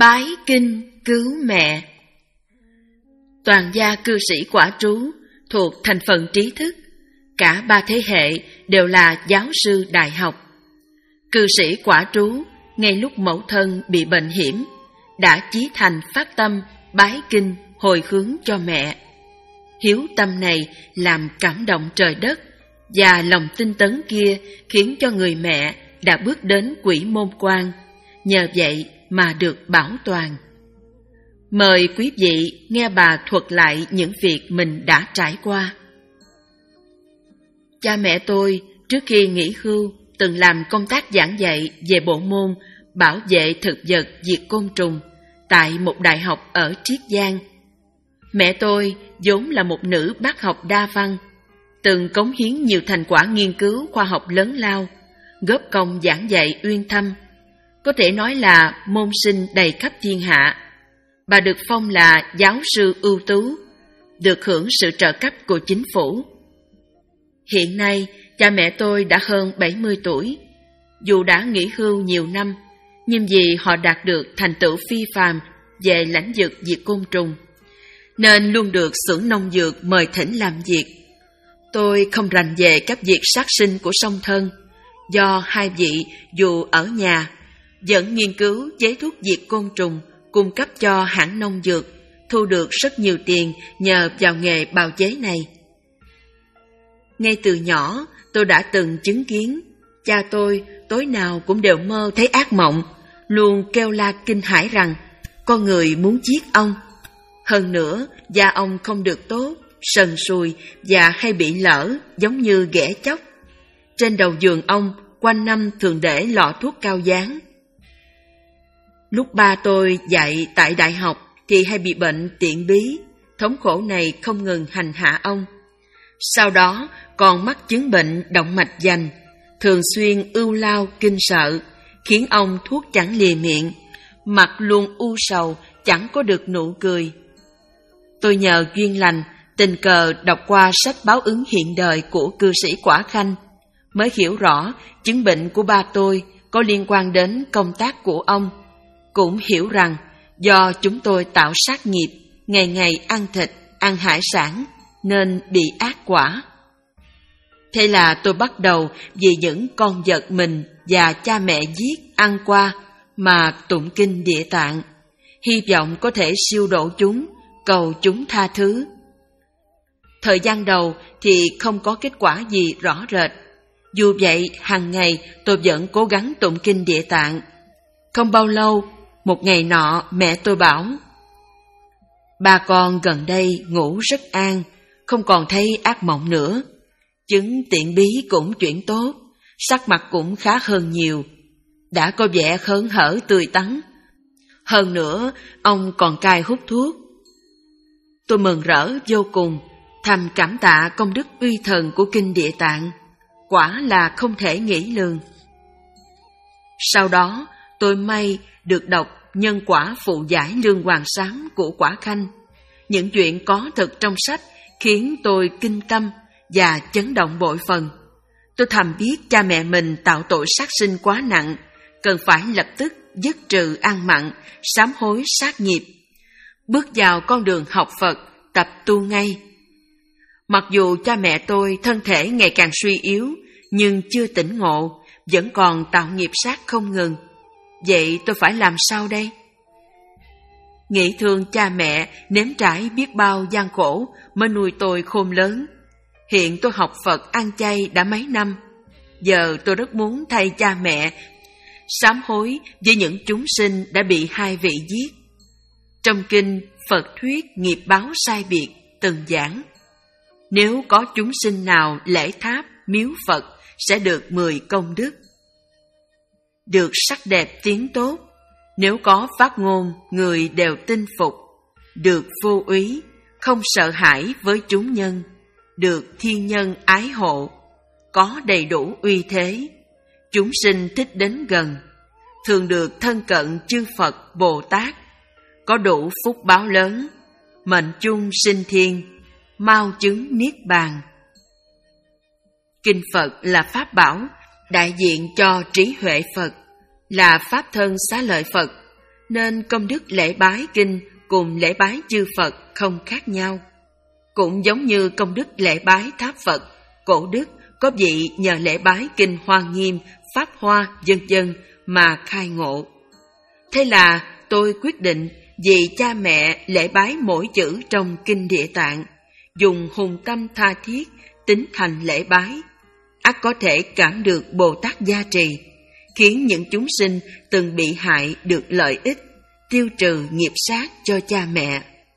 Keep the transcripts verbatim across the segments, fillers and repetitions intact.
Bái kinh cứu mẹ. Toàn gia cư sĩ Quả Trú thuộc thành phần trí thức, cả ba thế hệ đều là giáo sư đại học. Cư sĩ Quả Trú ngay lúc mẫu thân bị bệnh hiểm đã chí thành phát tâm bái kinh hồi hướng cho mẹ. Hiếu tâm này làm cảm động trời đất, và lòng tinh tấn kia khiến cho người mẹ đã bước đến quỷ môn quan, nhờ vậy mà được bảo toàn. Mời quý vị nghe bà thuật lại những việc mình đã trải qua. Cha mẹ tôi trước khi nghỉ hưu từng làm công tác giảng dạy về bộ môn bảo vệ thực vật diệt côn trùng tại một đại học ở Triết Giang. Mẹ tôi vốn là một nữ bác học đa văn, từng cống hiến nhiều thành quả nghiên cứu khoa học lớn lao, góp công giảng dạy uyên thâm, có thể nói là môn sinh đầy khắp thiên hạ. Bà được phong là giáo sư ưu tú, được hưởng sự trợ cấp của chính phủ. Hiện nay, cha mẹ tôi đã hơn bảy mươi tuổi. Dù đã nghỉ hưu nhiều năm, nhưng vì họ đạt được thành tựu phi phàm về lãnh vực diệt côn trùng, nên luôn được xưởng nông dược mời thỉnh làm việc. Tôi không rành về các việc sát sinh của song thân, do hai vị dù ở nhà vẫn nghiên cứu chế thuốc diệt côn trùng, cung cấp cho hãng nông dược, thu được rất nhiều tiền nhờ vào nghề bào chế này. Ngay từ nhỏ, tôi đã từng chứng kiến cha tôi tối nào cũng đều mơ thấy ác mộng, luôn kêu la kinh hãi rằng con người muốn giết ông. Hơn nữa, da ông không được tốt, sần sùi và hay bị lở giống như ghẻ chóc. Trên đầu giường ông quanh năm thường để lọ thuốc cao dán. Lúc ba tôi dạy tại đại học thì hay bị bệnh tiện bí, thống khổ này không ngừng hành hạ ông. Sau đó còn mắc chứng bệnh động mạch vành, thường xuyên ưu lao kinh sợ, khiến ông thuốc chẳng lìa miệng, mặt luôn u sầu, chẳng có được nụ cười. Tôi nhờ duyên lành, tình cờ đọc qua sách báo ứng hiện đời của cư sĩ Quả Khanh, mới hiểu rõ chứng bệnh của ba tôi có liên quan đến công tác của ông. Cũng hiểu rằng do chúng tôi tạo sát nghiệp, ngày ngày ăn thịt, ăn hải sản, nên bị ác quả. Thế là tôi bắt đầu vì những con vật mình và cha mẹ giết ăn qua mà tụng kinh Địa Tạng, hy vọng có thể siêu độ chúng, cầu chúng tha thứ. Thời gian đầu thì không có kết quả gì rõ rệt. Dù vậy, hàng ngày tôi vẫn cố gắng tụng kinh Địa Tạng. Không bao lâu, một ngày nọ mẹ tôi bảo: ba con gần đây ngủ rất an, không còn thấy ác mộng nữa. Chứng tiện bí cũng chuyển tốt, sắc mặt cũng khá hơn nhiều, đã có vẻ hớn hở tươi tắn. Hơn nữa, ông còn cai hút thuốc. Tôi mừng rỡ vô cùng, thầm cảm tạ công đức uy thần của kinh Địa Tạng, quả là không thể nghĩ lường. Sau đó, tôi may được đọc Nhân quả phụ giải Lương Hoàng Sám của Quả Khanh. Những chuyện có thật trong sách khiến tôi kinh tâm và chấn động bội phần. Tôi thầm biết cha mẹ mình tạo tội sát sinh quá nặng, cần phải lập tức dứt trừ ăn mặn, sám hối sát nghiệp, bước vào con đường học Phật, tập tu ngay. Mặc dù cha mẹ tôi thân thể ngày càng suy yếu, nhưng chưa tỉnh ngộ, vẫn còn tạo nghiệp sát không ngừng. Vậy tôi phải làm sao đây? Nghĩ thương cha mẹ nếm trải biết bao gian khổ mới nuôi tôi khôn lớn. Hiện tôi học Phật ăn chay đã mấy năm. Giờ tôi rất muốn thay cha mẹ sám hối với những chúng sinh đã bị hai vị giết. Trong kinh Phật thuyết nghiệp báo sai biệt từng giảng, nếu có chúng sinh nào lễ tháp miếu Phật sẽ được mười công đức. Được sắc đẹp tiếng tốt, nếu có phát ngôn người đều tin phục. Được vô úy, không sợ hãi với chúng nhân. Được thiên nhân ái hộ, có đầy đủ uy thế. Chúng sinh thích đến gần, thường được thân cận chư Phật Bồ Tát. Có đủ phúc báo lớn, mệnh chung sinh thiên, mau chứng niết bàn. Kinh Phật là pháp bảo, đại diện cho trí huệ Phật, là pháp thân xá lợi Phật. nên công đức lễ bái kinh cùng lễ bái chư Phật không khác nhau. Cũng giống như công đức lễ bái tháp Phật, cổ đức có vị nhờ lễ bái kinh Hoa Nghiêm, Pháp Hoa, vân vân mà khai ngộ. Thế là tôi quyết định vì cha mẹ lễ bái mỗi chữ trong kinh Địa Tạng, dùng hùng tâm tha thiết, tín thành lễ bái, ắt có thể cảm được Bồ Tát gia trì, khiến những chúng sinh từng bị hại được lợi ích, tiêu trừ nghiệp sát cho cha mẹ.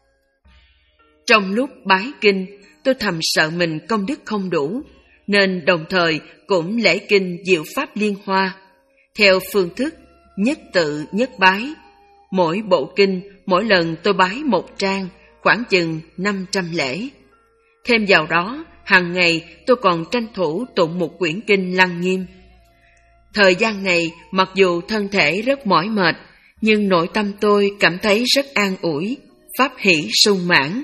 Trong lúc bái kinh, tôi thầm sợ mình công đức không đủ, nên đồng thời cũng lễ kinh Diệu Pháp Liên Hoa, theo phương thức nhất tự nhất bái. Mỗi bộ kinh, mỗi lần tôi bái một trang, khoảng chừng năm trăm lễ. Thêm vào đó, hàng ngày tôi còn tranh thủ tụng một quyển kinh Lăng Nghiêm. Thời gian này, mặc dù thân thể rất mỏi mệt, nhưng nội tâm tôi cảm thấy rất an ủi, pháp hỷ sung mãn.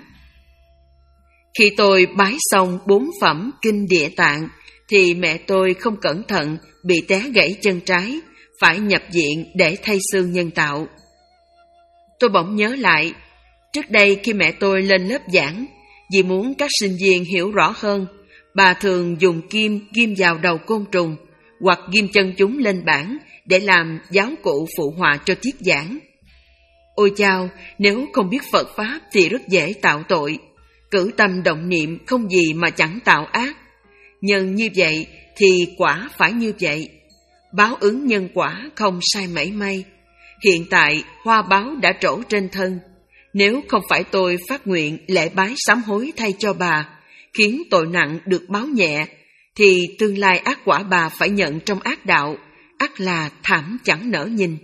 Khi tôi bái xong bốn phẩm kinh Địa Tạng, thì mẹ tôi không cẩn thận bị té gãy chân trái, phải nhập viện để thay xương nhân tạo. Tôi bỗng nhớ lại, trước đây khi mẹ tôi lên lớp giảng, vì muốn các sinh viên hiểu rõ hơn, bà thường dùng kim ghim vào đầu côn trùng, hoặc ghim chân chúng lên bảng để làm giáo cụ phụ họa cho tiết giảng. Ôi chao, nếu không biết Phật Pháp thì rất dễ tạo tội, cử tâm động niệm không gì mà chẳng tạo ác. Nhân như vậy thì quả phải như vậy, báo ứng nhân quả không sai mảy may. Hiện tại hoa báo đã trổ trên thân, nếu không phải tôi phát nguyện lễ bái sám hối thay cho bà, khiến tội nặng được báo nhẹ, thì tương lai ác quả bà phải nhận trong ác đạo, ắt là thảm chẳng nỡ nhìn.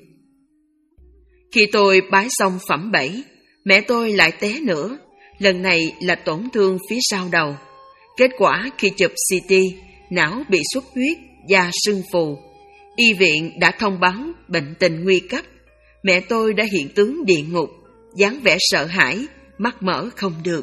Khi tôi bái xong phẩm bảy, mẹ tôi lại té nữa, lần này là tổn thương phía sau đầu. Kết quả khi chụp xê tê, não bị xuất huyết, da sưng phù. Y viện đã thông báo bệnh tình nguy cấp. Mẹ tôi đã hiện tướng địa ngục, dáng vẻ sợ hãi, mắt mở không được.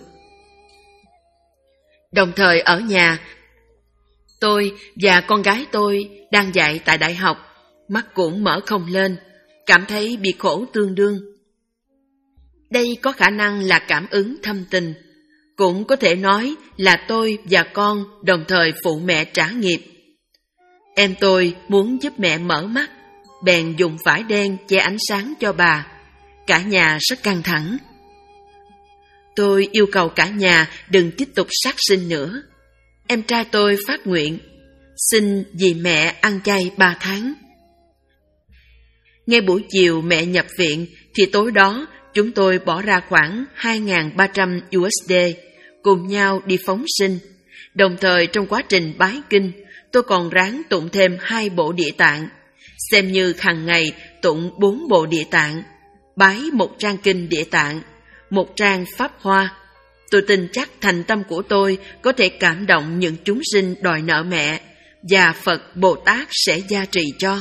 Đồng thời ở nhà, tôi và con gái tôi đang dạy tại đại học, mắt cũng mở không lên, cảm thấy bị khổ tương đương. Đây có khả năng là cảm ứng thâm tình, cũng có thể nói là tôi và con đồng thời phụ mẹ trả nghiệp. Em tôi muốn giúp mẹ mở mắt, bèn dùng vải đen che ánh sáng cho bà. Cả nhà rất căng thẳng. Tôi yêu cầu cả nhà đừng tiếp tục sát sinh nữa. Em trai tôi phát nguyện, xin vì mẹ ăn chay ba tháng. Ngay buổi chiều mẹ nhập viện thì tối đó chúng tôi bỏ ra khoảng hai nghìn ba trăm đô la cùng nhau đi phóng sinh. Đồng thời trong quá trình bái kinh, tôi còn ráng tụng thêm hai bộ Địa Tạng, xem như hàng ngày tụng bốn bộ Địa Tạng, bái một trang kinh Địa Tạng, một trang Pháp Hoa. Tôi tin chắc thành tâm của tôi có thể cảm động những chúng sinh đòi nợ mẹ, và Phật Bồ Tát sẽ gia trì cho.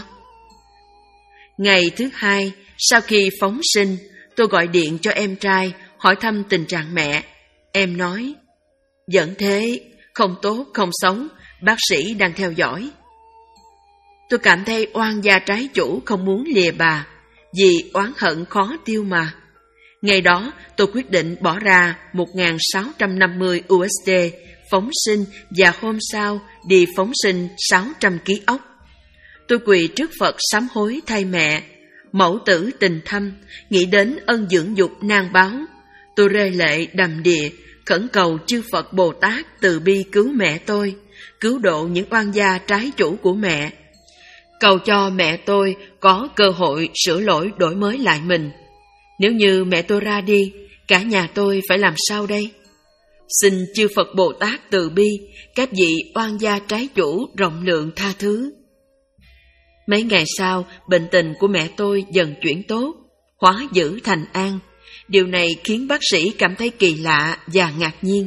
Ngày thứ hai, sau khi phóng sinh, tôi gọi điện cho em trai hỏi thăm tình trạng mẹ. Em nói, vẫn thế, không tốt không xấu, bác sĩ đang theo dõi. Tôi cảm thấy oan gia trái chủ không muốn lìa bà, vì oán hận khó tiêu mà. Ngày đó tôi quyết định bỏ ra một nghìn sáu trăm năm mươi đô la phóng sinh, và hôm sau đi phóng sinh sáu trăm ki lô gam ốc. Tôi quỳ trước Phật sám hối thay mẹ, mẫu tử tình thâm, nghĩ đến ân dưỡng dục nan báo. Tôi rơi lệ đầm đìa, khẩn cầu chư Phật Bồ Tát từ bi cứu mẹ tôi, cứu độ những oan gia trái chủ của mẹ, cầu cho mẹ tôi có cơ hội sửa lỗi đổi mới lại mình. Nếu như mẹ tôi ra đi, cả nhà tôi phải làm sao đây? Xin chư Phật Bồ Tát từ bi, các vị oan gia trái chủ rộng lượng tha thứ. Mấy ngày sau, bệnh tình của mẹ tôi dần chuyển tốt, hóa dữ thành an. Điều này khiến bác sĩ cảm thấy kỳ lạ và ngạc nhiên.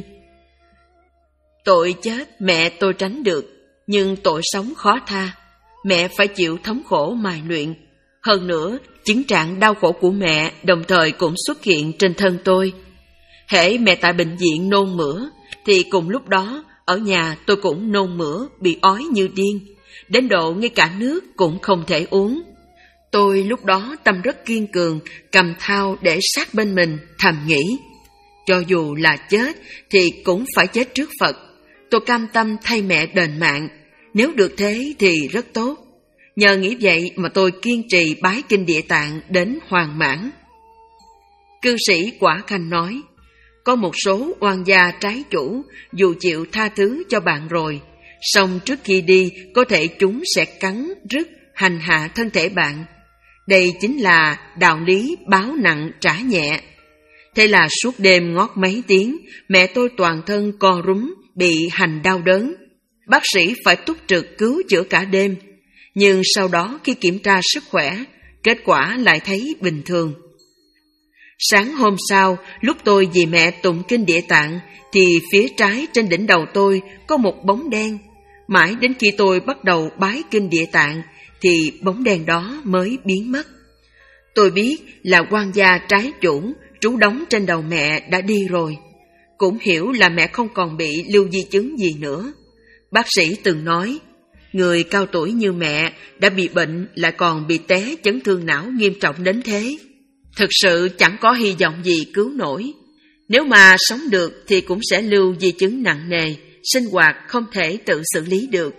Tội chết mẹ tôi tránh được, nhưng tội sống khó tha. Mẹ phải chịu thống khổ mài luyện. Hơn nữa, chứng trạng đau khổ của mẹ đồng thời cũng xuất hiện trên thân tôi. Hễ mẹ tại bệnh viện nôn mửa, thì cùng lúc đó ở nhà tôi cũng nôn mửa, bị ói như điên, đến độ ngay cả nước cũng không thể uống. Tôi lúc đó tâm rất kiên cường, cầm thao để sát bên mình, thầm nghĩ, cho dù là chết thì cũng phải chết trước Phật. Tôi cam tâm thay mẹ đền mạng, nếu được thế thì rất tốt. Nhờ nghĩ vậy mà tôi kiên trì bái kinh Địa Tạng đến hoàn mãn. Cư sĩ Quả Khanh nói, có một số oan gia trái chủ dù chịu tha thứ cho bạn rồi, song trước khi đi có thể chúng sẽ cắn, rứt, hành hạ thân thể bạn. Đây chính là đạo lý báo nặng trả nhẹ. Thế là suốt đêm ngót mấy tiếng, mẹ tôi toàn thân co rúm, bị hành đau đớn. Bác sĩ phải túc trực cứu chữa cả đêm, nhưng sau đó khi kiểm tra sức khỏe, kết quả lại thấy bình thường. Sáng hôm sau, lúc tôi vì mẹ tụng kinh Địa Tạng, thì phía trái trên đỉnh đầu tôi có một bóng đen. Mãi đến khi tôi bắt đầu bái kinh Địa Tạng, thì bóng đen đó mới biến mất. Tôi biết là oan gia trái chủ trú đóng trên đầu mẹ đã đi rồi. Cũng hiểu là mẹ không còn bị lưu di chứng gì nữa. Bác sĩ từng nói, người cao tuổi như mẹ đã bị bệnh lại còn bị té chấn thương não nghiêm trọng đến thế. Thực sự chẳng có hy vọng gì cứu nổi. Nếu mà sống được thì cũng sẽ lưu di chứng nặng nề, sinh hoạt không thể tự xử lý được.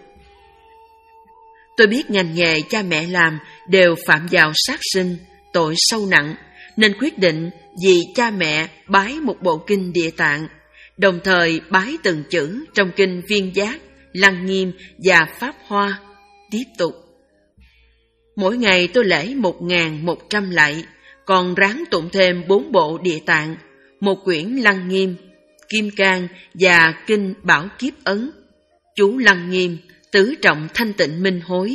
Tôi biết ngành nghề cha mẹ làm đều phạm vào sát sinh, tội sâu nặng, nên quyết định vì cha mẹ bái một bộ kinh Địa Tạng, đồng thời bái từng chữ trong kinh Viên Giác, Lăng Nghiêm và Pháp Hoa. Tiếp tục. Mỗi ngày tôi lễ một nghìn một trăm lạy, còn ráng tụng thêm bốn bộ Địa Tạng, một quyển Lăng Nghiêm, Kim Cang và kinh Bảo Kiếp Ấn, chú Lăng Nghiêm, tứ trọng thanh tịnh minh hối.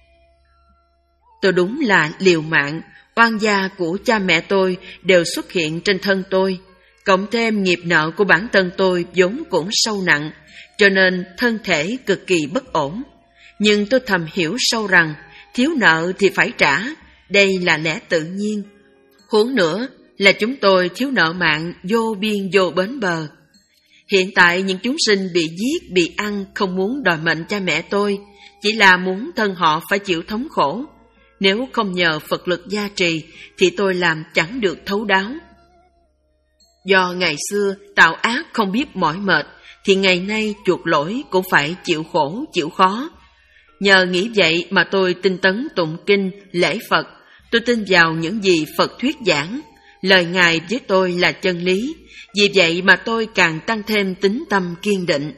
Tôi đúng là liều mạng, oan gia của cha mẹ tôi đều xuất hiện trên thân tôi, cộng thêm nghiệp nợ của bản thân tôi vốn cũng sâu nặng, cho nên thân thể cực kỳ bất ổn. Nhưng tôi thầm hiểu sâu rằng, thiếu nợ thì phải trả, đây là lẽ tự nhiên. Huống nữa là chúng tôi thiếu nợ mạng vô biên vô bến bờ. Hiện tại những chúng sinh bị giết, bị ăn không muốn đòi mệnh cha mẹ tôi, chỉ là muốn thân họ phải chịu thống khổ. Nếu không nhờ Phật lực gia trì thì tôi làm chẳng được thấu đáo. Do ngày xưa tạo ác không biết mỏi mệt, thì ngày nay chuộc lỗi cũng phải chịu khổ, chịu khó. Nhờ nghĩ vậy mà tôi tinh tấn tụng kinh, lễ Phật. Tôi tin vào những gì Phật thuyết giảng. Lời Ngài với tôi là chân lý. Vì vậy mà tôi càng tăng thêm tín tâm kiên định.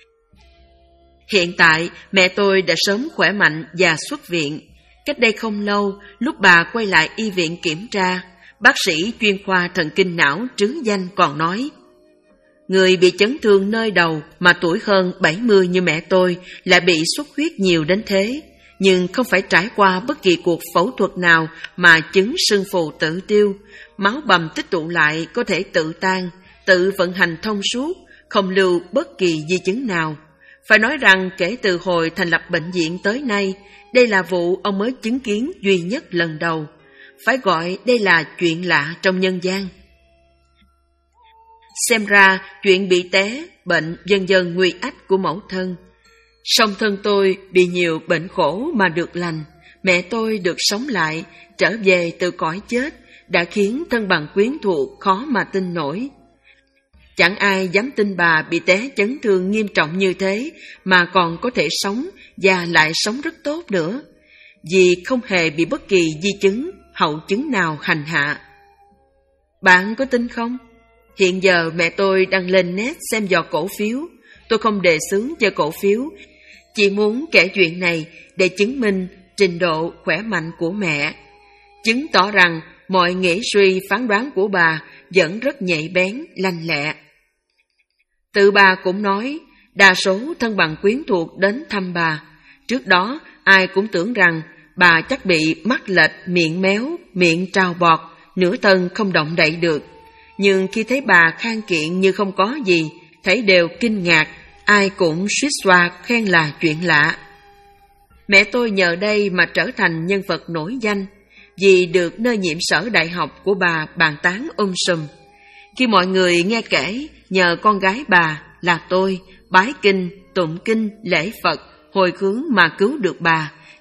Hiện tại mẹ tôi đã sớm khỏe mạnh và xuất viện. Cách đây không lâu, lúc bà quay lại y viện kiểm tra, bác sĩ chuyên khoa thần kinh não trứ danh còn nói, người bị chấn thương nơi đầu mà tuổi hơn bảy mươi như mẹ tôi lại bị xuất huyết nhiều đến thế, nhưng không phải trải qua bất kỳ cuộc phẫu thuật nào mà chứng sưng phù tự tiêu, máu bầm tích tụ lại có thể tự tan, tự vận hành thông suốt, không lưu bất kỳ di chứng nào. Phải nói rằng kể từ hồi thành lập bệnh viện tới nay, đây là vụ ông mới chứng kiến duy nhất lần đầu. Phải gọi đây là chuyện lạ trong nhân gian. Xem ra chuyện bị té, bệnh dần dần nguy ách của mẫu thân. Song thân tôi bị nhiều bệnh khổ mà được lành, mẹ tôi được sống lại, trở về từ cõi chết, đã khiến thân bằng quyến thuộc khó mà tin nổi. Chẳng ai dám tin bà bị té chấn thương nghiêm trọng như thế mà còn có thể sống và lại sống rất tốt nữa, vì không hề bị bất kỳ di chứng, hậu chứng nào hành hạ. Bạn có tin không? Hiện giờ mẹ tôi đang lên net xem dò cổ phiếu. Tôi không đề xướng chơi cổ phiếu, chỉ muốn kể chuyện này để chứng minh trình độ khỏe mạnh của mẹ, chứng tỏ rằng mọi nghĩ suy phán đoán của bà vẫn rất nhạy bén, lanh lẹ. Tự bà cũng nói, đa số thân bằng quyến thuộc đến thăm bà. Trước đó, ai cũng tưởng rằng bà chắc bị mắt lệch, miệng méo, miệng trào bọt, nửa thân không động đậy được. Nhưng khi thấy bà khang kiện như không có gì, thấy đều kinh ngạc, ai cũng suýt xoa khen là chuyện lạ. Mẹ tôi nhờ đây mà trở thành nhân vật nổi danh, vì được nơi nhiệm sở đại học của bà bàn tán um sùm. Khi mọi người nghe kể nhờ con gái bà là tôi bái kinh, tụng kinh, lễ Phật, hồi hướng mà cứu được bà,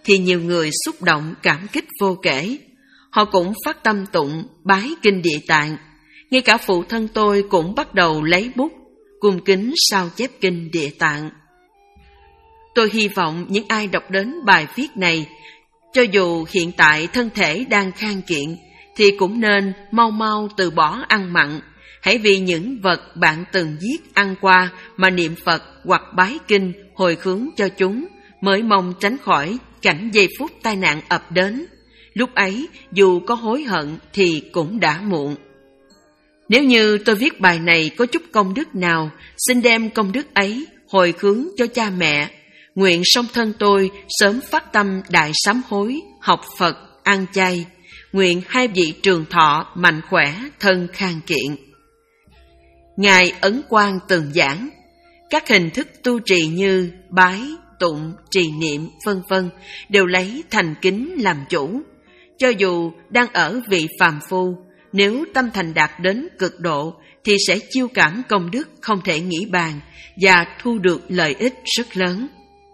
thì nhiều người xúc động cảm kích vô kể. Họ cũng phát tâm tụng, bái kinh Địa Tạng. Ngay cả phụ thân tôi cũng bắt đầu lấy bút, cung kính sao chép kinh Địa Tạng. Tôi hy vọng những ai đọc đến bài viết này, cho dù hiện tại thân thể đang khang kiện, thì cũng nên mau mau từ bỏ ăn mặn. Hãy vì những vật bạn từng giết ăn qua mà niệm Phật hoặc bái kinh hồi hướng cho chúng, mới mong tránh khỏi cảnh giây phút tai nạn ập đến. Lúc ấy, dù có hối hận thì cũng đã muộn. Nếu như tôi viết bài này có chút công đức nào, xin đem công đức ấy hồi hướng cho cha mẹ. Nguyện song thân tôi sớm phát tâm đại sám hối, học Phật, ăn chay. Nguyện hai vị trường thọ, mạnh khỏe, thân khang kiện. Ngài Ấn Quang từng giảng, các hình thức tu trì như bái, tụng, trì niệm, vân vân đều lấy thành kính làm chủ. Cho dù đang ở vị phàm phu, nếu tâm thành đạt đến cực độ thì sẽ chiêu cảm công đức không thể nghĩ bàn và thu được lợi ích rất lớn.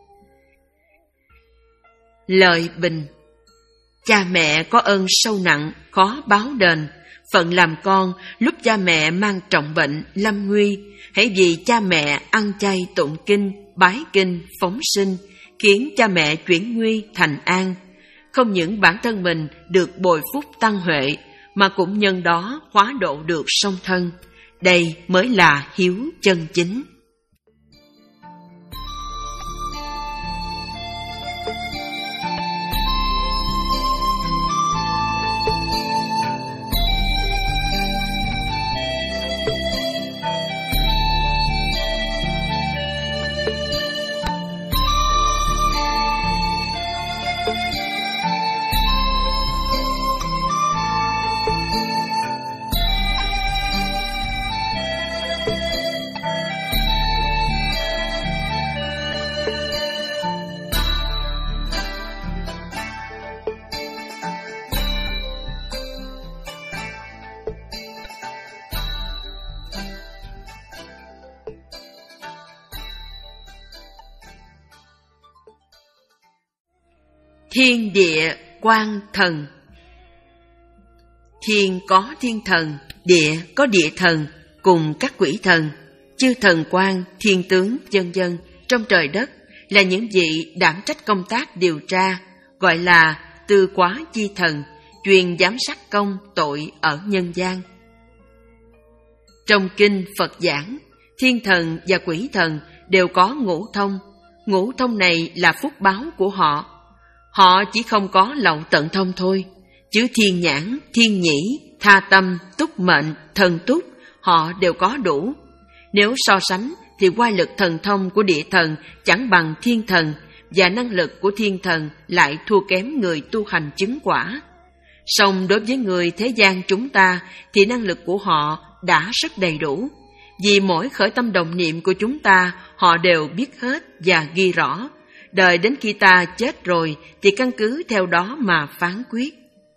Lợi bình. Cha mẹ có ơn sâu nặng, khó báo đền. Phận làm con, lúc cha mẹ mang trọng bệnh, lâm nguy, hãy vì cha mẹ ăn chay tụng kinh, bái kinh, phóng sinh, khiến cha mẹ chuyển nguy thành an. Không những bản thân mình được bồi phúc tăng huệ, mà cũng nhân đó hóa độ được song thân. Đây mới là hiếu chân chính. Thiên địa quang thần. Thiên có thiên thần, địa có địa thần, cùng các quỷ thần, chư thần quan, thiên tướng, vân vân trong trời đất là những vị đảm trách công tác điều tra, gọi là tư quá chi thần, chuyên giám sát công tội ở nhân gian. Trong kinh Phật giảng, thiên thần và quỷ thần đều có ngũ thông. Ngũ thông này là phúc báo của họ. Họ chỉ không có lậu tận thông thôi, chứ thiên nhãn, thiên nhĩ, tha tâm, túc mệnh, thần túc, họ đều có đủ. Nếu so sánh thì oai lực thần thông của địa thần chẳng bằng thiên thần, và năng lực của thiên thần lại thua kém người tu hành chứng quả. Song đối với người thế gian chúng ta thì năng lực của họ đã rất đầy đủ. Vì mỗi khởi tâm đồng niệm của chúng ta họ đều biết hết và ghi rõ. Đợi đến khi ta chết rồi thì căn cứ theo đó mà phán quyết.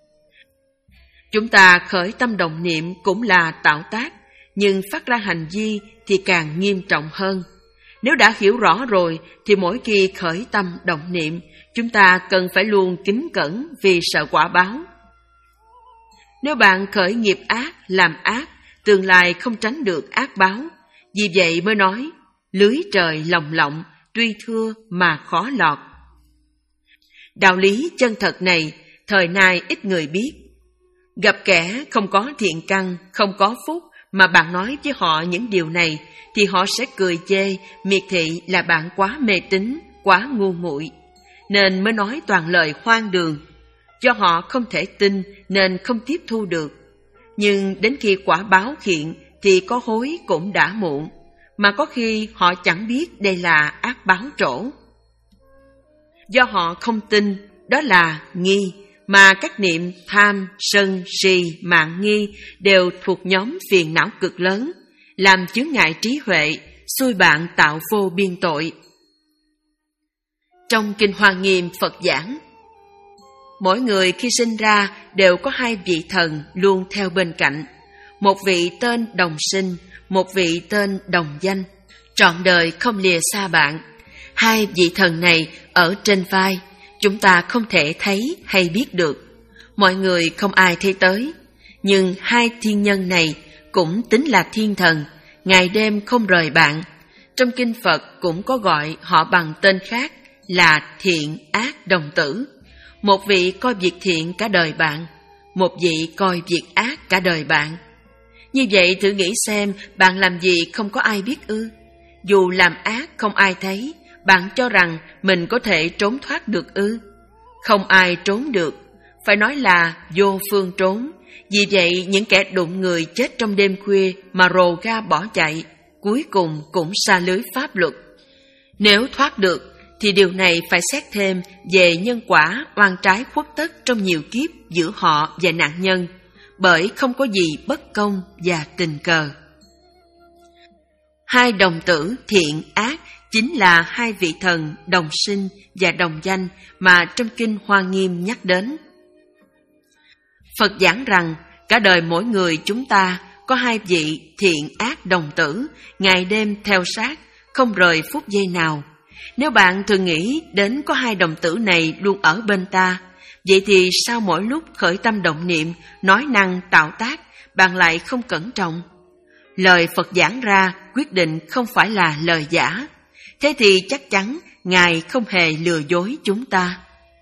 Chúng ta khởi tâm đồng niệm cũng là tạo tác, nhưng phát ra hành vi thì càng nghiêm trọng hơn. Nếu đã hiểu rõ rồi thì mỗi khi khởi tâm đồng niệm, chúng ta cần phải luôn kính cẩn vì sợ quả báo. Nếu bạn khởi nghiệp ác, làm ác, tương lai không tránh được ác báo. Vì vậy mới nói, lưới trời lồng lộng, tuy thưa mà khó lọt. Đạo lý chân thật này, thời nay ít người biết. Gặp kẻ không có thiện căn, không có phúc, mà bạn nói với họ những điều này, thì họ sẽ cười chê, miệt thị là bạn quá mê tín, quá ngu muội, nên mới nói toàn lời hoang đường. Do họ không thể tin nên không tiếp thu được. Nhưng đến khi quả báo hiện thì có hối cũng đã muộn, mà có khi họ chẳng biết đây là ác báo trổ. Do họ không tin, đó là nghi, mà các niệm tham, sân, si, mạn nghi đều thuộc nhóm phiền não cực lớn, làm chướng ngại trí huệ, xui bạn tạo vô biên tội. Trong Kinh Hoa Nghiêm Phật giảng, mỗi người khi sinh ra đều có hai vị thần luôn theo bên cạnh, một vị tên đồng sinh, một vị tên đồng danh, trọn đời không lìa xa bạn. Hai vị thần này ở trên vai, chúng ta không thể thấy hay biết được. Mọi người không ai thấy tới, nhưng hai thiên nhân này cũng tính là thiên thần, ngày đêm không rời bạn. Trong kinh Phật cũng có gọi họ bằng tên khác là thiện ác đồng tử. Một vị coi việc thiện cả đời bạn, một vị coi việc ác cả đời bạn. Như vậy thử nghĩ xem, bạn làm gì không có ai biết ư? Dù làm ác không ai thấy, bạn cho rằng mình có thể trốn thoát được ư? Không ai trốn được, phải nói là vô phương trốn. Vì vậy những kẻ đụng người chết trong đêm khuya mà rồ ga bỏ chạy, cuối cùng cũng sa lưới pháp luật. Nếu thoát được, thì điều này phải xét thêm về nhân quả oan trái khuất tất trong nhiều kiếp giữa họ và nạn nhân, bởi không có gì bất công và tình cờ. Hai đồng tử thiện ác chính là hai vị thần đồng sinh và đồng danh mà trong kinh Hoa Nghiêm nhắc đến. Phật giảng rằng cả đời mỗi người chúng ta có hai vị thiện ác đồng tử, ngày đêm theo sát, không rời phút giây nào. Nếu bạn thường nghĩ đến có hai đồng tử này luôn ở bên ta, vậy thì sao mỗi lúc khởi tâm động niệm, nói năng tạo tác, bạn lại không cẩn trọng? Lời Phật giảng ra quyết định không phải là lời giả. Thế thì chắc chắn Ngài không hề lừa dối chúng ta.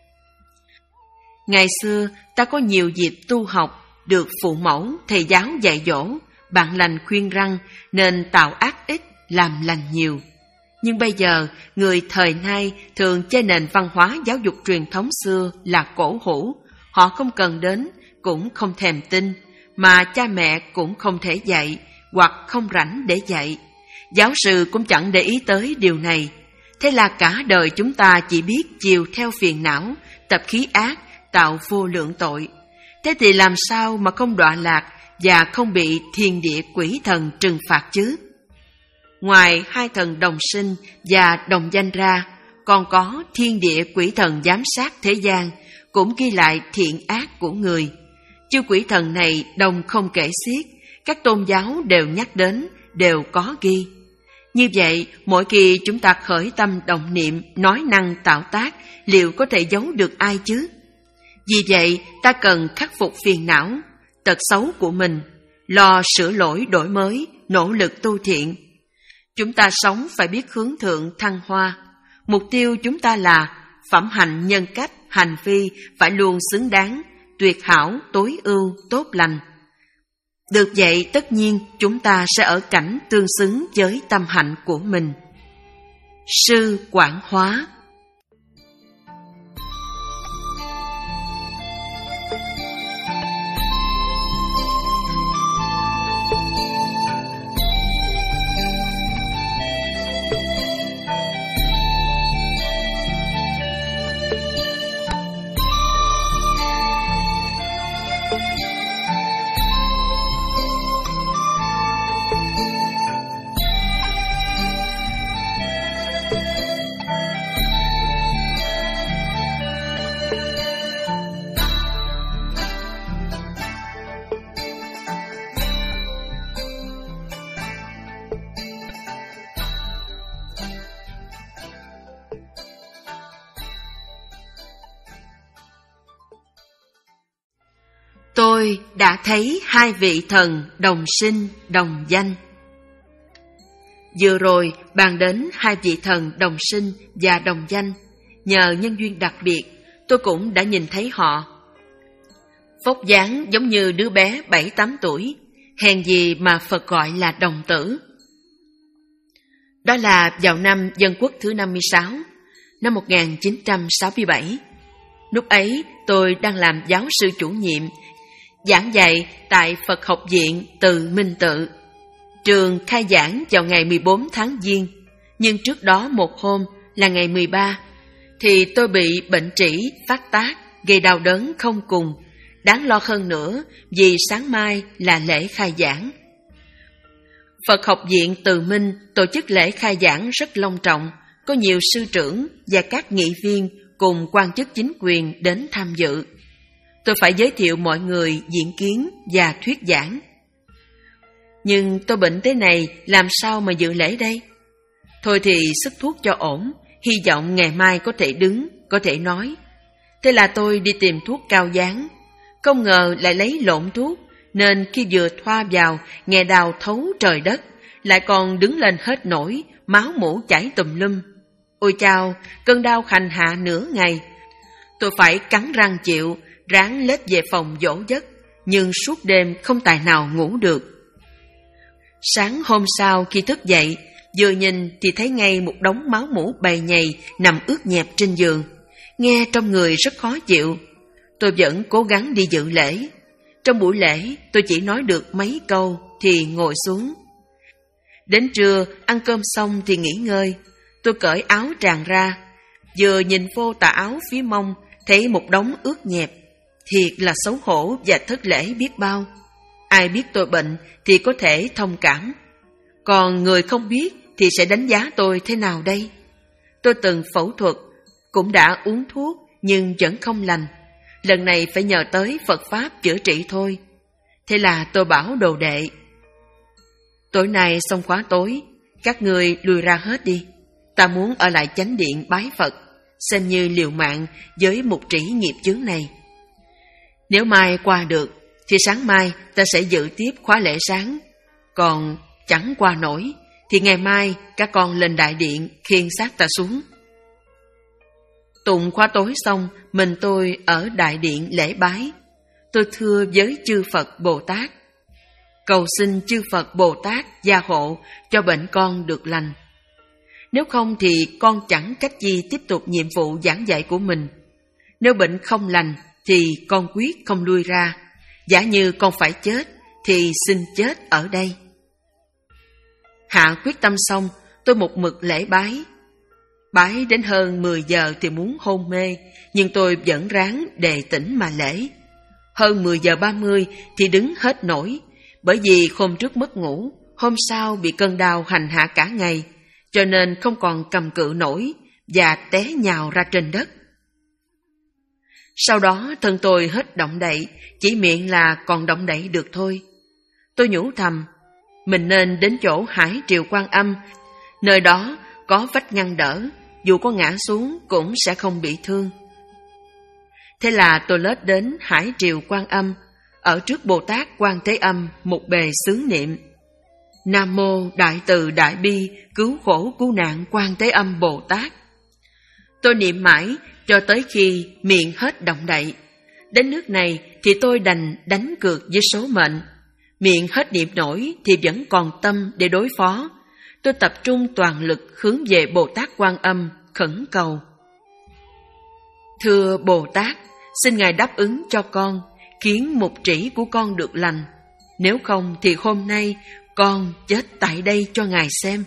Ngày xưa ta có nhiều dịp tu học, được phụ mẫu, thầy giáo dạy dỗ, bạn lành khuyên răn, nên tạo ác ít, làm lành nhiều. Nhưng bây giờ, người thời nay thường chơi nền văn hóa giáo dục truyền thống xưa là cổ hủ. Họ không cần đến, cũng không thèm tin, mà cha mẹ cũng không thể dạy, hoặc không rảnh để dạy. Giáo sư cũng chẳng để ý tới điều này. Thế là cả đời chúng ta chỉ biết chiều theo phiền não, tập khí ác, tạo vô lượng tội. Thế thì làm sao mà không đọa lạc và không bị thiên địa quỷ thần trừng phạt chứ? Ngoài hai thần đồng sinh và đồng danh ra, còn có thiên địa quỷ thần giám sát thế gian, cũng ghi lại thiện ác của người. Chư quỷ thần này đồng không kể xiết, các tôn giáo đều nhắc đến, đều có ghi. Như vậy, mỗi khi chúng ta khởi tâm động niệm, nói năng tạo tác, liệu có thể giấu được ai chứ? Vì vậy, ta cần khắc phục phiền não, tật xấu của mình, lo sửa lỗi đổi mới, nỗ lực tu thiện. Chúng ta sống phải biết hướng thượng thăng hoa. Mục tiêu chúng ta là phẩm hạnh nhân cách, hành vi phải luôn xứng đáng, tuyệt hảo, tối ưu, tốt lành. Được vậy, tất nhiên chúng ta sẽ ở cảnh tương xứng với tâm hạnh của mình. Sư Quảng Hóa. Tôi đã thấy hai vị thần đồng sinh, đồng danh. Vừa rồi bàn đến hai vị thần đồng sinh và đồng danh. Nhờ nhân duyên đặc biệt, tôi cũng đã nhìn thấy họ. Vóc dáng giống như đứa bé bảy tám tuổi, hèn gì mà Phật gọi là đồng tử. Đó là vào năm Dân Quốc thứ năm mươi sáu, năm một nghìn chín trăm sáu mươi bảy. Lúc ấy tôi đang làm giáo sư chủ nhiệm, giảng dạy tại Phật học viện Từ Minh Tự. Trường khai giảng vào ngày mười bốn tháng Giêng, nhưng trước đó một hôm là ngày mười ba, thì tôi bị bệnh trĩ phát tác, gây đau đớn không cùng. Đáng lo hơn nữa vì sáng mai là lễ khai giảng. Phật học viện Từ Minh tổ chức lễ khai giảng rất long trọng, có nhiều sư trưởng và các nghị viên cùng quan chức chính quyền đến tham dự. Tôi phải giới thiệu mọi người diễn kiến và thuyết giảng. Nhưng tôi bệnh thế này, làm sao mà dự lễ đây? Thôi thì sức thuốc cho ổn, hy vọng ngày mai có thể đứng, có thể nói. Thế là tôi đi tìm thuốc cao dán. Không ngờ lại lấy lộn thuốc, nên khi vừa thoa vào, nghe đau thấu trời đất, lại còn đứng lên hết nổi, máu mủ chảy tùm lum. Ôi chao, cơn đau hành hạ nửa ngày. Tôi phải cắn răng chịu, ráng lết về phòng dỗ giấc, nhưng suốt đêm không tài nào ngủ được. Sáng hôm sau khi thức dậy, vừa nhìn thì thấy ngay một đống máu mủ bầy nhầy nằm ướt nhẹp trên giường. Nghe trong người rất khó chịu. Tôi vẫn cố gắng đi dự lễ. Trong buổi lễ, tôi chỉ nói được mấy câu thì ngồi xuống. Đến trưa, ăn cơm xong thì nghỉ ngơi. Tôi cởi áo tràn ra. Vừa nhìn vô tà áo phía mông, thấy một đống ướt nhẹp. Thiệt là xấu hổ và thất lễ biết bao. Ai biết tôi bệnh thì có thể thông cảm. Còn người không biết thì sẽ đánh giá tôi thế nào đây? Tôi từng phẫu thuật, cũng đã uống thuốc nhưng vẫn không lành. Lần này phải nhờ tới Phật Pháp chữa trị thôi. Thế là tôi bảo đồ đệ: tối nay xong khóa tối, các ngươi lui ra hết đi. Ta muốn ở lại chánh điện bái Phật, xem như liều mạng với một trĩ nghiệp chướng này. Nếu mai qua được, thì sáng mai ta sẽ dự tiếp khóa lễ sáng. Còn chẳng qua nổi, thì ngày mai các con lên đại điện khiêng xác ta xuống. Tụng khóa tối xong, mình tôi ở đại điện lễ bái. Tôi thưa với chư Phật Bồ Tát, cầu xin chư Phật Bồ Tát gia hộ cho bệnh con được lành. Nếu không thì con chẳng cách gì tiếp tục nhiệm vụ giảng dạy của mình. Nếu bệnh không lành thì con quyết không lui ra. Giả như con phải chết thì xin chết ở đây. Hạ quyết tâm xong, tôi một mực lễ bái. Bái đến hơn mười giờ thì muốn hôn mê, nhưng tôi vẫn ráng đề tỉnh mà lễ. Hơn mười giờ ba mươi thì đứng hết nổi, bởi vì hôm trước mất ngủ, hôm sau bị cơn đau hành hạ cả ngày, cho nên không còn cầm cự nổi và té nhào ra trên đất. Sau đó thân tôi hết động đậy, chỉ miệng là còn động đậy được thôi. Tôi nhủ thầm, mình nên đến chỗ Hải Triều Quan Âm, nơi đó có vách ngăn đỡ, dù có ngã xuống cũng sẽ không bị thương. Thế là tôi lết đến Hải Triều Quan Âm, ở trước Bồ Tát Quan Thế Âm một bề xứ niệm: Nam mô Đại Từ Đại Bi cứu khổ cứu nạn Quan Thế Âm Bồ Tát. Tôi niệm mãi cho tới khi miệng hết động đậy. Đến nước này thì tôi đành đánh cược với số mệnh. Miệng hết niệm nổi thì vẫn còn tâm để đối phó. Tôi tập trung toàn lực hướng về Bồ Tát Quan Âm khẩn cầu: Thưa Bồ Tát, xin Ngài đáp ứng cho con, khiến một trĩ của con được lành. Nếu không thì hôm nay con chết tại đây cho Ngài xem.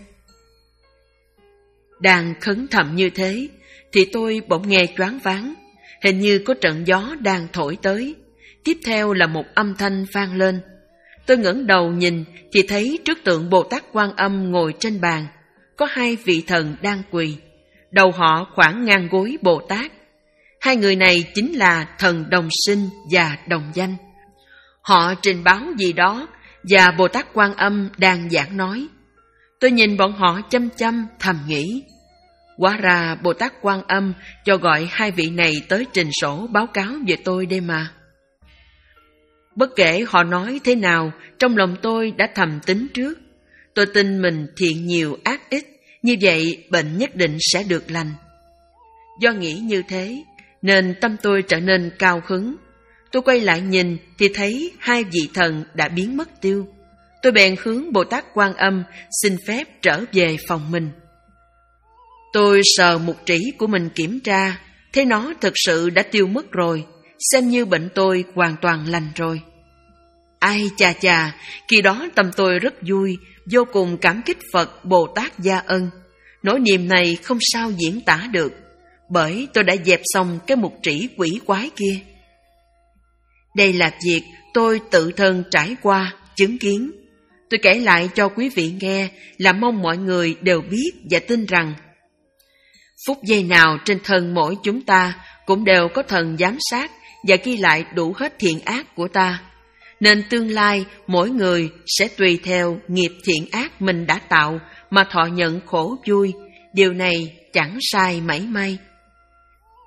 Đang khấn thầm như thế thì tôi bỗng nghe choáng váng, hình như có trận gió đang thổi tới. Tiếp theo là một âm thanh vang lên. Tôi ngẩng đầu nhìn thì thấy trước tượng Bồ Tát Quan Âm ngồi trên bàn, có hai vị thần đang quỳ, đầu họ khoảng ngang gối Bồ Tát. Hai người này chính là thần Đồng Sinh và Đồng Danh. Họ trình báo gì đó và Bồ Tát Quan Âm đang giảng nói. Tôi nhìn bọn họ chăm chăm thầm nghĩ, hóa ra Bồ Tát Quan Âm cho gọi hai vị này tới trình sổ báo cáo về tôi đây mà. Bất kể họ nói thế nào, trong lòng tôi đã thầm tính trước. Tôi tin mình thiện nhiều ác ít, như vậy bệnh nhất định sẽ được lành. Do nghĩ như thế, nên tâm tôi trở nên cao hứng. Tôi quay lại nhìn thì thấy hai vị thần đã biến mất tiêu. Tôi bèn hướng Bồ Tát Quan Âm xin phép trở về phòng mình. Tôi sờ mục trĩ của mình kiểm tra, thấy nó thực sự đã tiêu mất rồi, xem như bệnh tôi hoàn toàn lành rồi. Ai chà chà, khi đó tâm tôi rất vui, vô cùng cảm kích Phật Bồ Tát gia ân. Nỗi niềm này không sao diễn tả được, bởi tôi đã dẹp xong cái mục trĩ quỷ quái kia. Đây là việc tôi tự thân trải qua, chứng kiến. Tôi kể lại cho quý vị nghe là mong mọi người đều biết và tin rằng phút giây nào trên thân mỗi chúng ta cũng đều có thần giám sát và ghi lại đủ hết thiện ác của ta. Nên tương lai mỗi người sẽ tùy theo nghiệp thiện ác mình đã tạo mà thọ nhận khổ vui. Điều này chẳng sai mảy may.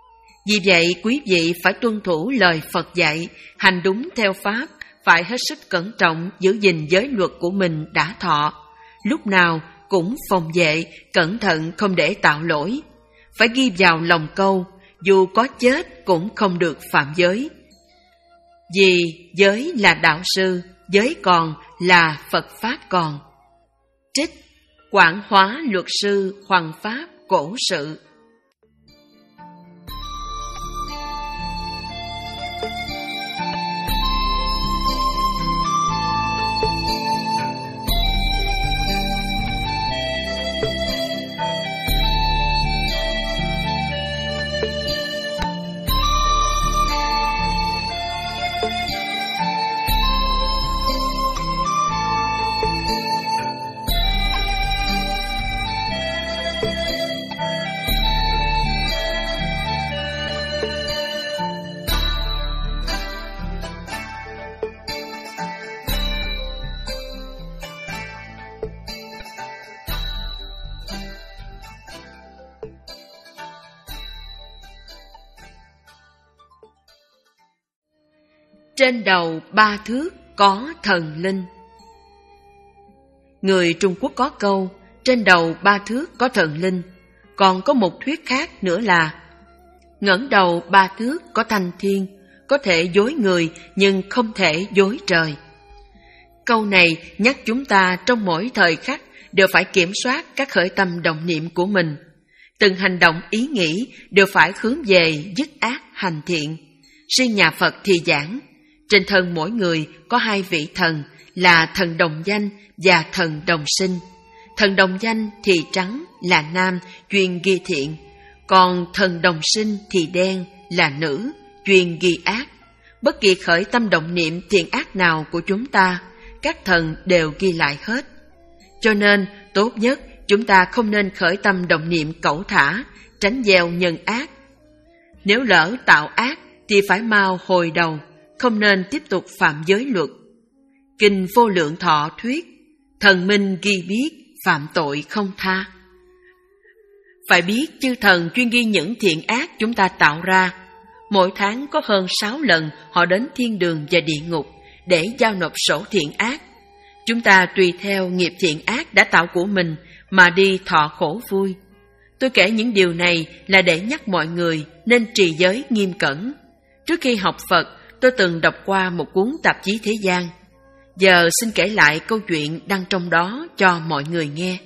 Vì vậy quý vị phải tuân thủ lời Phật dạy, hành đúng theo Pháp, phải hết sức cẩn trọng giữ gìn giới luật của mình đã thọ. Lúc nào cũng phòng vệ, cẩn thận không để tạo lỗi. Phải ghi vào lòng câu, dù có chết cũng không được phạm giới. Vì giới là đạo sư, giới còn là Phật Pháp còn. Trích Quảng Hóa luật sư Hoằng Pháp cổ sự. Trên đầu ba thước có thần linh. Người Trung Quốc có câu, trên đầu ba thước có thần linh. Còn có một thuyết khác nữa là, ngẩng đầu ba thước có thanh thiên, có thể dối người nhưng không thể dối trời. Câu này nhắc chúng ta trong mỗi thời khắc đều phải kiểm soát các khởi tâm động niệm của mình. Từng hành động ý nghĩ đều phải hướng về dứt ác hành thiện. Riêng nhà Phật thì giảng, trên thân mỗi người có hai vị thần là thần đồng danh và thần đồng sinh. Thần đồng danh thì trắng là nam, chuyên ghi thiện, còn thần đồng sinh thì đen là nữ, chuyên ghi ác. Bất kỳ khởi tâm động niệm thiện ác nào của chúng ta, các thần đều ghi lại hết. Cho nên, tốt nhất chúng ta không nên khởi tâm động niệm cẩu thả, tránh gieo nhân ác. Nếu lỡ tạo ác thì phải mau hồi đầu, không nên tiếp tục phạm giới luật. Kinh Vô Lượng Thọ thuyết, thần minh ghi biết, phạm tội không tha. Phải biết chư thần chuyên ghi những thiện ác chúng ta tạo ra. Mỗi tháng có hơn sáu lần họ đến thiên đường và địa ngục để giao nộp sổ thiện ác. Chúng ta tùy theo nghiệp thiện ác đã tạo của mình mà đi thọ khổ vui. Tôi kể những điều này là để nhắc mọi người nên trì giới nghiêm cẩn. Trước khi học Phật, tôi từng đọc qua một cuốn tạp chí thế gian. Giờ xin kể lại câu chuyện đăng trong đó cho mọi người nghe.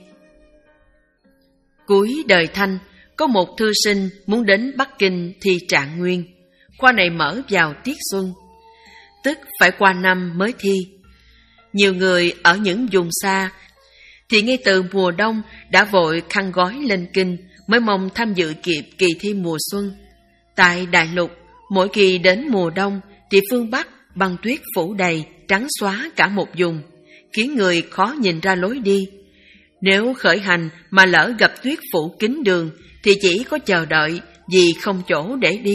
Cuối đời Thanh, có một thư sinh muốn đến Bắc Kinh thi Trạng Nguyên. Khoa này mở vào tiết xuân, tức phải qua năm mới thi. Nhiều người ở những vùng xa thì ngay từ mùa đông đã vội khăn gói lên kinh mới mong tham dự kịp kỳ thi mùa xuân. Tại Đại Lục, mỗi kỳ đến mùa đông thì phương Bắc băng tuyết phủ đầy, trắng xóa cả một vùng, khiến người khó nhìn ra lối đi. Nếu khởi hành mà lỡ gặp tuyết phủ kín đường thì chỉ có chờ đợi vì không chỗ để đi.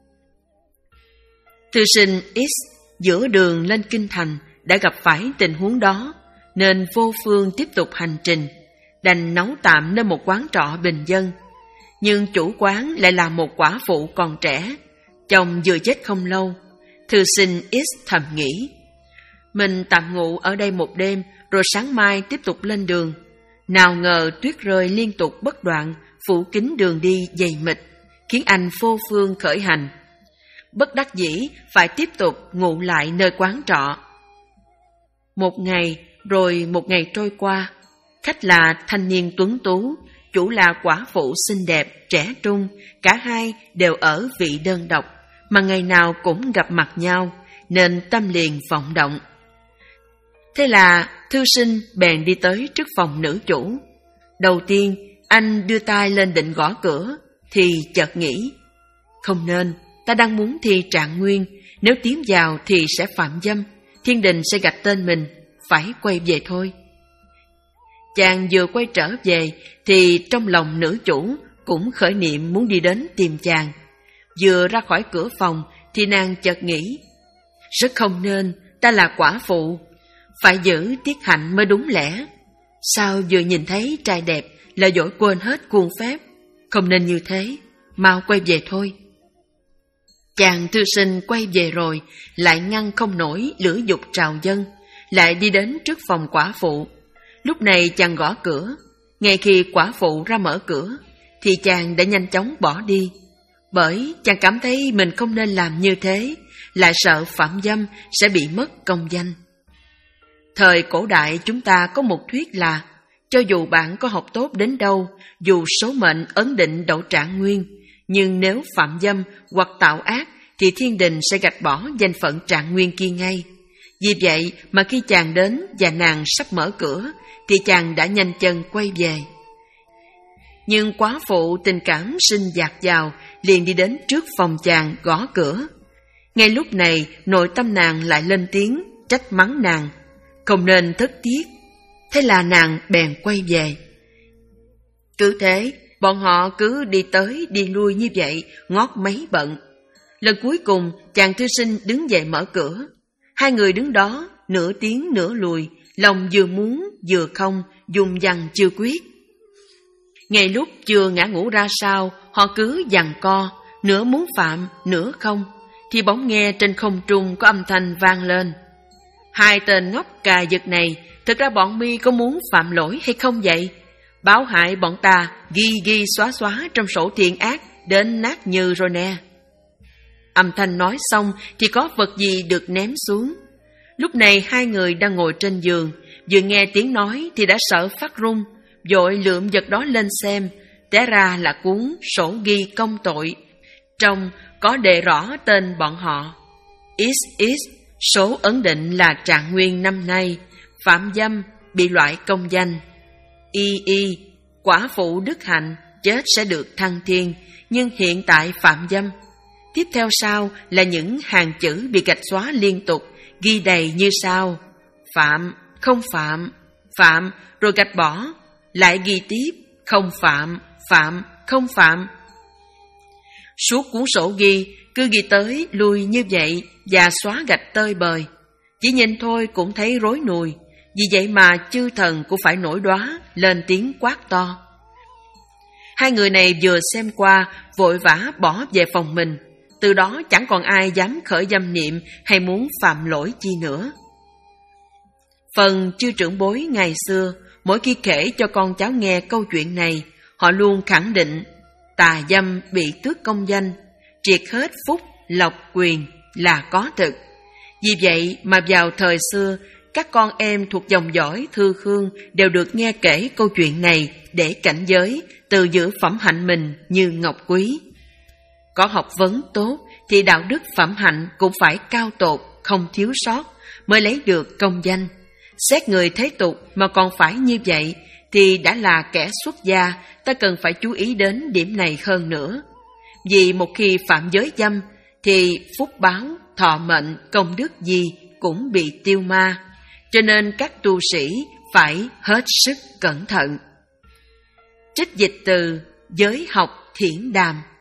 Thư sinh X giữa đường lên kinh thành đã gặp phải tình huống đó, nên vô phương tiếp tục hành trình, đành nấu tạm nơi một quán trọ bình dân. Nhưng chủ quán lại là một quả phụ còn trẻ, chồng vừa chết không lâu. Thư sinh X thầm nghĩ, mình tạm ngụ ở đây một đêm rồi sáng mai tiếp tục lên đường. Nào ngờ tuyết rơi liên tục bất đoạn, phủ kín đường đi dày mịt, khiến anh vô phương khởi hành. Bất đắc dĩ phải tiếp tục ngụ lại nơi quán trọ. Một ngày rồi một ngày trôi qua, khách là thanh niên tuấn tú, chủ là quả phụ xinh đẹp, trẻ trung, cả hai đều ở vị đơn độc, mà ngày nào cũng gặp mặt nhau, nên tâm liền vọng động. Thế là thư sinh bèn đi tới trước phòng nữ chủ. Đầu tiên, anh đưa tay lên định gõ cửa, thì chợt nghĩ, không nên, ta đang muốn thi Trạng Nguyên, nếu tiến vào thì sẽ phạm dâm, thiên đình sẽ gạch tên mình, phải quay về thôi. Chàng vừa quay trở về thì trong lòng nữ chủ cũng khởi niệm muốn đi đến tìm chàng. Vừa ra khỏi cửa phòng thì nàng chợt nghĩ, rất không nên, ta là quả phụ, phải giữ tiết hạnh mới đúng lẽ. Sao vừa nhìn thấy trai đẹp là dỗi quên hết khuôn phép, không nên như thế, mau quay về thôi. Chàng thư sinh quay về rồi, lại ngăn không nổi lửa dục trào dâng, lại đi đến trước phòng quả phụ. Lúc này chàng gõ cửa, ngay khi quả phụ ra mở cửa, thì chàng đã nhanh chóng bỏ đi. Bởi chàng cảm thấy mình không nên làm như thế, lại sợ phạm dâm sẽ bị mất công danh. Thời cổ đại chúng ta có một thuyết là, cho dù bạn có học tốt đến đâu, dù số mệnh ấn định đậu trạng nguyên, nhưng nếu phạm dâm hoặc tạo ác thì thiên đình sẽ gạch bỏ danh phận trạng nguyên kia ngay. Vì vậy mà khi chàng đến và nàng sắp mở cửa, thì chàng đã nhanh chân quay về. Nhưng quá phụ tình cảm sinh dạt dào, liền đi đến trước phòng chàng gõ cửa. Ngay lúc này nội tâm nàng lại lên tiếng trách mắng nàng, không nên thất tiếc. Thế là nàng bèn quay về. Cứ thế, bọn họ cứ đi tới đi lui như vậy, ngót mấy bận. Lần cuối cùng, chàng thư sinh đứng dậy mở cửa. Hai người đứng đó, nửa tiếng nửa lùi, lòng vừa muốn vừa không, dùng dằng chưa quyết. Ngay lúc chưa ngã ngủ ra sao, họ cứ giằng co, nửa muốn phạm, nửa không, thì bỗng nghe trên không trung có âm thanh vang lên. Hai tên ngốc cà giật này, thực ra bọn mi có muốn phạm lỗi hay không vậy? Báo hại bọn ta, ghi ghi xóa xóa trong sổ thiện ác, đến nát như rồi nè. Âm thanh nói xong thì có vật gì được ném xuống. Lúc này hai người đang ngồi trên giường, vừa nghe tiếng nói thì đã sợ phát run, vội lượm vật đó lên xem, té ra là cuốn sổ ghi công tội. Trong có đề rõ tên bọn họ. X X, số ấn định là trạng nguyên năm nay, phạm dâm, bị loại công danh. Y Y, quả phụ đức hạnh, chết sẽ được thăng thiên, nhưng hiện tại phạm dâm. Tiếp theo sau là những hàng chữ bị gạch xóa liên tục, ghi đầy như sau: phạm, không phạm, phạm, rồi gạch bỏ, lại ghi tiếp, không phạm, phạm, không phạm. Suốt cuốn sổ ghi, cứ ghi tới lui như vậy và xóa gạch tơi bời. Chỉ nhìn thôi cũng thấy rối nùi, vì vậy mà chư thần cũng phải nổi đoá, lên tiếng quát to. Hai người này vừa xem qua, vội vã bỏ về phòng mình. Từ đó chẳng còn ai dám khởi dâm niệm hay muốn phạm lỗi chi nữa. Phần chư trưởng bối ngày xưa, mỗi khi kể cho con cháu nghe câu chuyện này, họ luôn khẳng định tà dâm bị tước công danh, triệt hết phúc, lộc, quyền là có thực. Vì vậy mà vào thời xưa, các con em thuộc dòng dõi Thư Khương đều được nghe kể câu chuyện này để cảnh giới, từ giữ phẩm hạnh mình như ngọc quý. Có học vấn tốt thì đạo đức phẩm hạnh cũng phải cao tột, không thiếu sót, mới lấy được công danh. Xét người thế tục mà còn phải như vậy thì đã là kẻ xuất gia, ta cần phải chú ý đến điểm này hơn nữa. Vì một khi phạm giới dâm thì phúc báo, thọ mệnh, công đức gì cũng bị tiêu ma, cho nên các tu sĩ phải hết sức cẩn thận. Trích dịch từ Giới Học Thiển Đàm.